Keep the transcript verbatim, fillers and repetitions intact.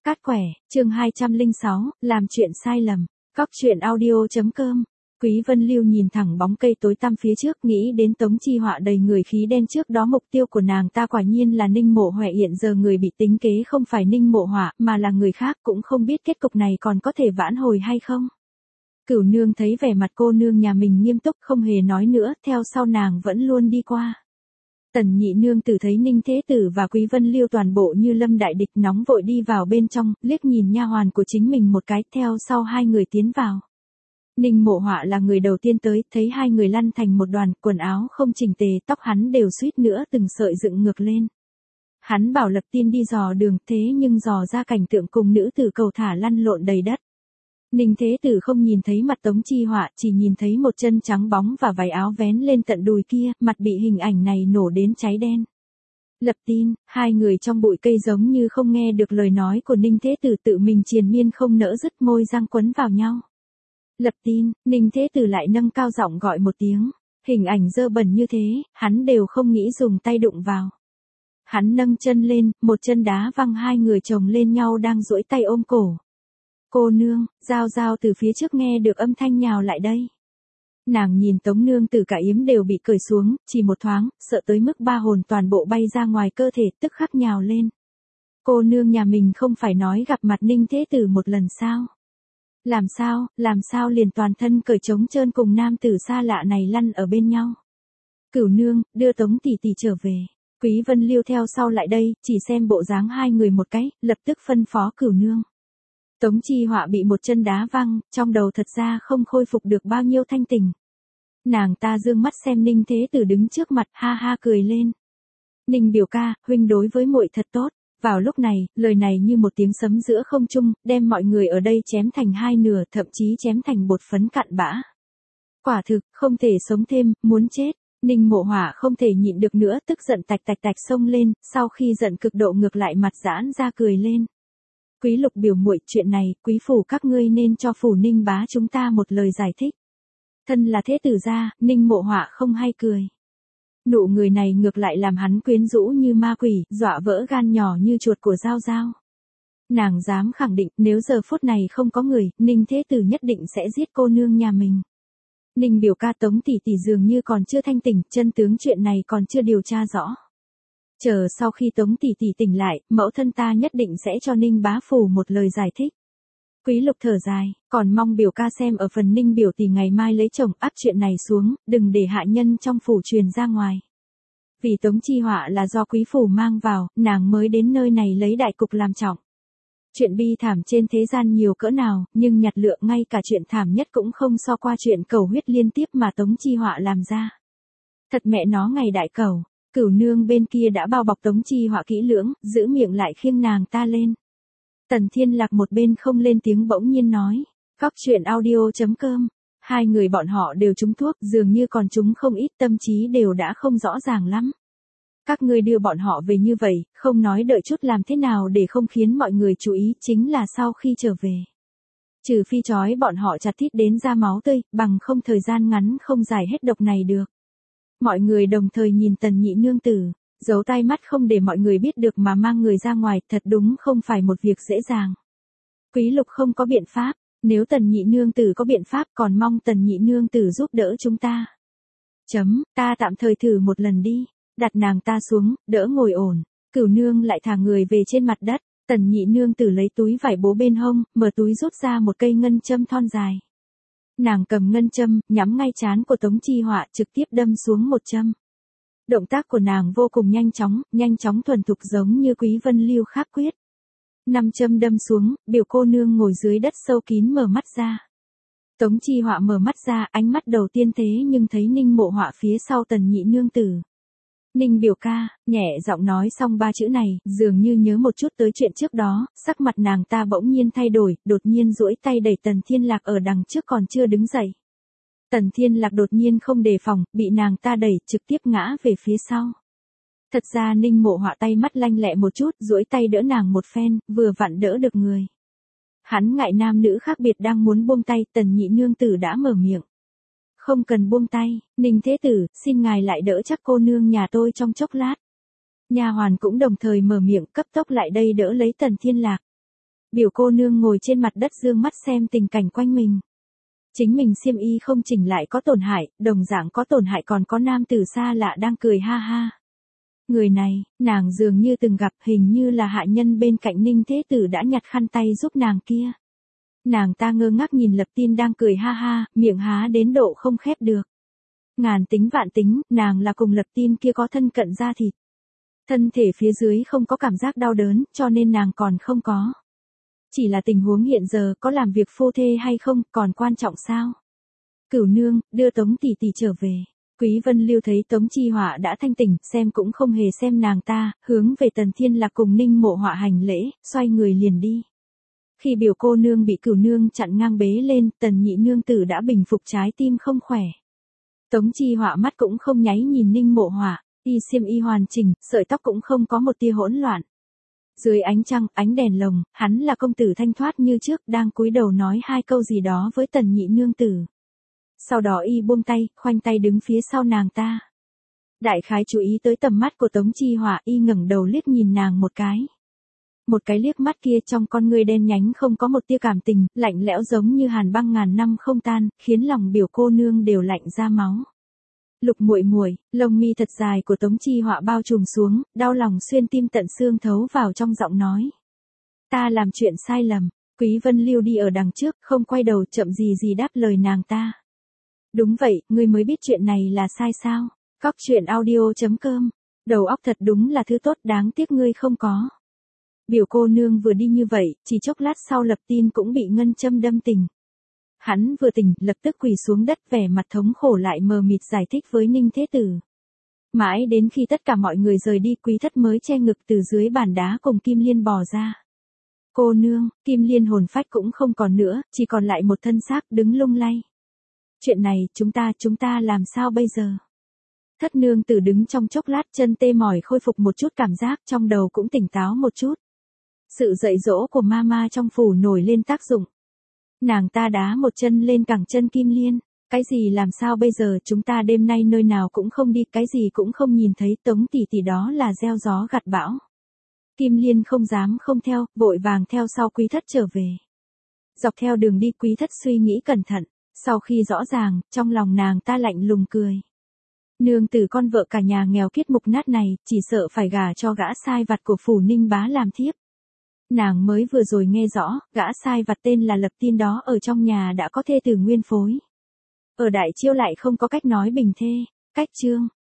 Cát quẻ, chương hai trăm lẻ sáu, làm chuyện sai lầm. Cóc truyện audio.com. Quý Vân Lưu nhìn thẳng bóng cây tối tăm phía trước, nghĩ đến Tống Chi Họa đầy người khí đen trước đó, mục tiêu của nàng ta quả nhiên là Ninh Mộ Hoè. Hiện giờ người bị tính kế không phải Ninh Mộ Họa mà là người khác, cũng không biết kết cục này còn có thể vãn hồi hay không. Cửu nương thấy vẻ mặt cô nương nhà mình nghiêm túc, không hề nói nữa, theo sau nàng vẫn luôn đi qua. Tần nhị nương tử thấy Ninh Thế Tử và Quý Vân Lưu toàn bộ như lâm đại địch, nóng vội đi vào bên trong, liếc nhìn nha hoàn của chính mình một cái, theo sau hai người tiến vào. Ninh Mộ Họa là người đầu tiên tới, thấy hai người lăn thành một đoàn, quần áo không chỉnh tề, tóc hắn đều suýt nữa từng sợi dựng ngược lên. Hắn bảo Lập Tiên đi dò đường, thế nhưng dò ra cảnh tượng cùng nữ tử cầu thả lăn lộn đầy đất. Ninh Thế Tử không nhìn thấy mặt Tống Chi Họa, chỉ nhìn thấy một chân trắng bóng và váy áo vén lên tận đùi kia, mặt bị hình ảnh này nổ đến cháy đen. Lập Tin, hai người trong bụi cây giống như không nghe được lời nói của Ninh Thế Tử, tự mình triền miên không nỡ dứt, môi răng quấn vào nhau. Lập Tin, Ninh Thế Tử lại nâng cao giọng gọi một tiếng. Hình ảnh dơ bẩn như thế, hắn đều không nghĩ dùng tay đụng vào. Hắn nâng chân lên, một chân đá văng hai người chồng lên nhau đang duỗi tay ôm cổ. Cô nương, Giao Giao từ phía trước nghe được âm thanh nhào lại đây. Nàng nhìn Tống nương tử cả yếm đều bị cởi xuống, chỉ một thoáng, sợ tới mức ba hồn toàn bộ bay ra ngoài cơ thể, tức khắc nhào lên. Cô nương nhà mình không phải nói gặp mặt Ninh Thế Tử một lần sao? Làm sao, làm sao liền toàn thân cởi trống trơn cùng nam tử xa lạ này lăn ở bên nhau? Cửu nương, đưa Tống tỷ tỷ trở về. Quý Vân Lưu theo sau lại đây, chỉ xem bộ dáng hai người một cái, lập tức phân phó Cửu nương. Tống Chi Họa bị một chân đá văng, trong đầu thật ra không khôi phục được bao nhiêu thanh tình. Nàng ta dương mắt xem Ninh Thế Tử đứng trước mặt, ha ha cười lên. Ninh biểu ca, huynh đối với muội thật tốt. Vào lúc này, lời này như một tiếng sấm giữa không trung, đem mọi người ở đây chém thành hai nửa, thậm chí chém thành bột phấn cặn bã. Quả thực, không thể sống thêm, muốn chết. Ninh Mộ Họa không thể nhịn được nữa, tức giận tạch tạch tạch xông lên, sau khi giận cực độ ngược lại mặt giãn ra cười lên. Quý Lục biểu muội, chuyện này, quý phủ các ngươi nên cho phủ Ninh bá chúng ta một lời giải thích. Thân là thế tử gia, Ninh Mộ Họa không hay cười. Nụ người này ngược lại làm hắn quyến rũ như ma quỷ, dọa vỡ gan nhỏ như chuột của Giao Giao. Nàng dám khẳng định, nếu giờ phút này không có người, Ninh Thế Tử nhất định sẽ giết cô nương nhà mình. Ninh biểu ca, Tống tỷ tỷ dường như còn chưa thanh tỉnh, chân tướng chuyện này còn chưa điều tra rõ. Chờ sau khi Tống tỷ tỷ tỉnh lại, mẫu thân ta nhất định sẽ cho Ninh bá phủ một lời giải thích. Quý Lục thở dài, còn mong biểu ca xem ở phần Ninh biểu tỷ ngày mai lấy chồng, áp chuyện này xuống, đừng để hạ nhân trong phủ truyền ra ngoài. Vì Tống Chi Họa là do quý phủ mang vào, nàng mới đến nơi này lấy đại cục làm trọng. Chuyện bi thảm trên thế gian nhiều cỡ nào, nhưng nhặt lựa ngay cả chuyện thảm nhất cũng không so qua chuyện cầu huyết liên tiếp mà Tống Chi Họa làm ra. Thật mẹ nó ngày đại cầu. Cửu nương bên kia đã bao bọc Tống Chi Họa kỹ lưỡng, giữ miệng lại khiêng nàng ta lên. Tần Thiên Lạc một bên không lên tiếng bỗng nhiên nói. Cóc truyện audio.com. Hai người bọn họ đều trúng thuốc, dường như còn trúng không ít, tâm trí đều đã không rõ ràng lắm. Các ngươi đưa bọn họ về như vậy, không nói đợi chút làm thế nào để không khiến mọi người chú ý, chính là sau khi trở về. Trừ phi trói bọn họ chặt thít đến ra máu tươi, bằng không thời gian ngắn không giải hết độc này được. Mọi người đồng thời nhìn Tần nhị nương tử, giấu tai mắt không để mọi người biết được mà mang người ra ngoài, thật đúng không phải một việc dễ dàng. Quý Lục không có biện pháp, nếu Tần nhị nương tử có biện pháp còn mong Tần nhị nương tử giúp đỡ chúng ta. Chấm, ta tạm thời thử một lần đi, đặt nàng ta xuống, đỡ ngồi ổn. Cửu nương lại thả người về trên mặt đất, Tần nhị nương tử lấy túi vải bố bên hông, mở túi rút ra một cây ngân châm thon dài. Nàng cầm ngân châm, nhắm ngay trán của Tống Chi Họa, trực tiếp đâm xuống một châm. Động tác của nàng vô cùng nhanh chóng, nhanh chóng thuần thục giống như Quý Vân Lưu khắc quyết. Năm châm đâm xuống, biểu cô nương ngồi dưới đất sâu kín mở mắt ra. Tống Chi Họa mở mắt ra, ánh mắt đầu tiên thế nhưng thấy Ninh Mộ Họa phía sau Tần nhị nương tử. Ninh biểu ca, nhẹ giọng nói xong ba chữ này, dường như nhớ một chút tới chuyện trước đó, sắc mặt nàng ta bỗng nhiên thay đổi, đột nhiên duỗi tay đẩy Tần Thiên Lạc ở đằng trước còn chưa đứng dậy. Tần Thiên Lạc đột nhiên không đề phòng, bị nàng ta đẩy, trực tiếp ngã về phía sau. Thật ra Ninh Mộ Họa tay mắt lanh lẹ một chút, duỗi tay đỡ nàng một phen, vừa vặn đỡ được người. Hắn ngại nam nữ khác biệt đang muốn buông tay, Tần nhị nương tử đã mở miệng. Không cần buông tay, Ninh Thế Tử, xin ngài lại đỡ chắc cô nương nhà tôi trong chốc lát. Nha hoàn cũng đồng thời mở miệng, cấp tốc lại đây đỡ lấy Tần Thiên Lạc. Biểu cô nương ngồi trên mặt đất dương mắt xem tình cảnh quanh mình. Chính mình xiêm y không chỉnh lại có tổn hại, đồng dạng có tổn hại còn có nam tử xa lạ đang cười ha ha. Người này, nàng dường như từng gặp, hình như là hạ nhân bên cạnh Ninh Thế Tử đã nhặt khăn tay giúp nàng kia. Nàng ta ngơ ngác nhìn Lập Tiên đang cười ha ha, miệng há đến độ không khép được. Ngàn tính vạn tính, nàng là cùng Lập Tiên kia có thân cận da thịt. Thân thể phía dưới không có cảm giác đau đớn, cho nên nàng còn không có. Chỉ là tình huống hiện giờ có làm việc phu thê hay không, còn quan trọng sao? Cửu nương, đưa Tống tỷ tỷ trở về. Quý Vân Lưu thấy Tống Chi Họa đã thanh tỉnh, xem cũng không hề xem nàng ta, hướng về Tần Thiên Lạc cùng Ninh Mộ Họa hành lễ, xoay người liền đi. Khi biểu cô nương bị cửu nương chặn ngang bế lên, Tần nhị nương tử đã bình phục trái tim không khỏe. Tống Chi Họa mắt cũng không nháy nhìn Ninh Mộ Họa, y xiêm y hoàn chỉnh, sợi tóc cũng không có một tia hỗn loạn. Dưới ánh trăng, ánh đèn lồng, hắn là công tử thanh thoát như trước, đang cúi đầu nói hai câu gì đó với Tần nhị nương tử. Sau đó y buông tay, khoanh tay đứng phía sau nàng ta. Đại khái chú ý tới tầm mắt của Tống Chi Họa, y ngẩng đầu liếc nhìn nàng một cái. Một cái liếc mắt kia trong con ngươi đen nhánh không có một tia cảm tình, lạnh lẽo giống như hàn băng ngàn năm không tan, khiến lòng biểu cô nương đều lạnh ra máu. Lục muội muội, lông mi thật dài của Tống Chi Họa bao trùm xuống, đau lòng xuyên tim tận xương thấu vào trong giọng nói. Ta làm chuyện sai lầm. Quý Vân Lưu đi ở đằng trước, không quay đầu, chậm gì gì đáp lời nàng ta. Đúng vậy, ngươi mới biết chuyện này là sai sao? Cóc truyện audio chấm com. Đầu óc thật đúng là thứ tốt, đáng tiếc ngươi không có. Biểu cô nương vừa đi như vậy, chỉ chốc lát sau Lập Tin cũng bị ngân châm đâm tỉnh. Hắn vừa tỉnh, lập tức quỳ xuống đất, vẻ mặt thống khổ lại mờ mịt giải thích với Ninh Thế Tử. Mãi đến khi tất cả mọi người rời đi, Quý Thất mới che ngực từ dưới bàn đá cùng Kim Liên bò ra. Cô nương, Kim Liên hồn phách cũng không còn nữa, chỉ còn lại một thân xác đứng lung lay. Chuyện này, chúng ta, chúng ta làm sao bây giờ? Thất nương tử đứng trong chốc lát, chân tê mỏi khôi phục một chút cảm giác, trong đầu cũng tỉnh táo một chút. Sự dạy dỗ của mama trong phủ nổi lên tác dụng. Nàng ta đá một chân lên cẳng chân Kim Liên. Cái gì làm sao bây giờ, chúng ta đêm nay nơi nào cũng không đi, cái gì cũng không nhìn thấy, Tống tỷ tỷ đó là gieo gió gặt bão. Kim Liên không dám không theo, vội vàng theo sau Quý Thất trở về. Dọc theo đường đi Quý Thất suy nghĩ cẩn thận, sau khi rõ ràng, trong lòng nàng ta lạnh lùng cười. Nương tử con vợ cả nhà nghèo kiết mục nát này, chỉ sợ phải gả cho gã sai vặt của phủ Ninh Bá làm thiếp. Nàng mới vừa rồi nghe rõ, gã sai vặt tên là Lập Tin đó ở trong nhà đã có thê tử nguyên phối. Ở Đại Chiêu lại không có cách nói bình thê, cách chương.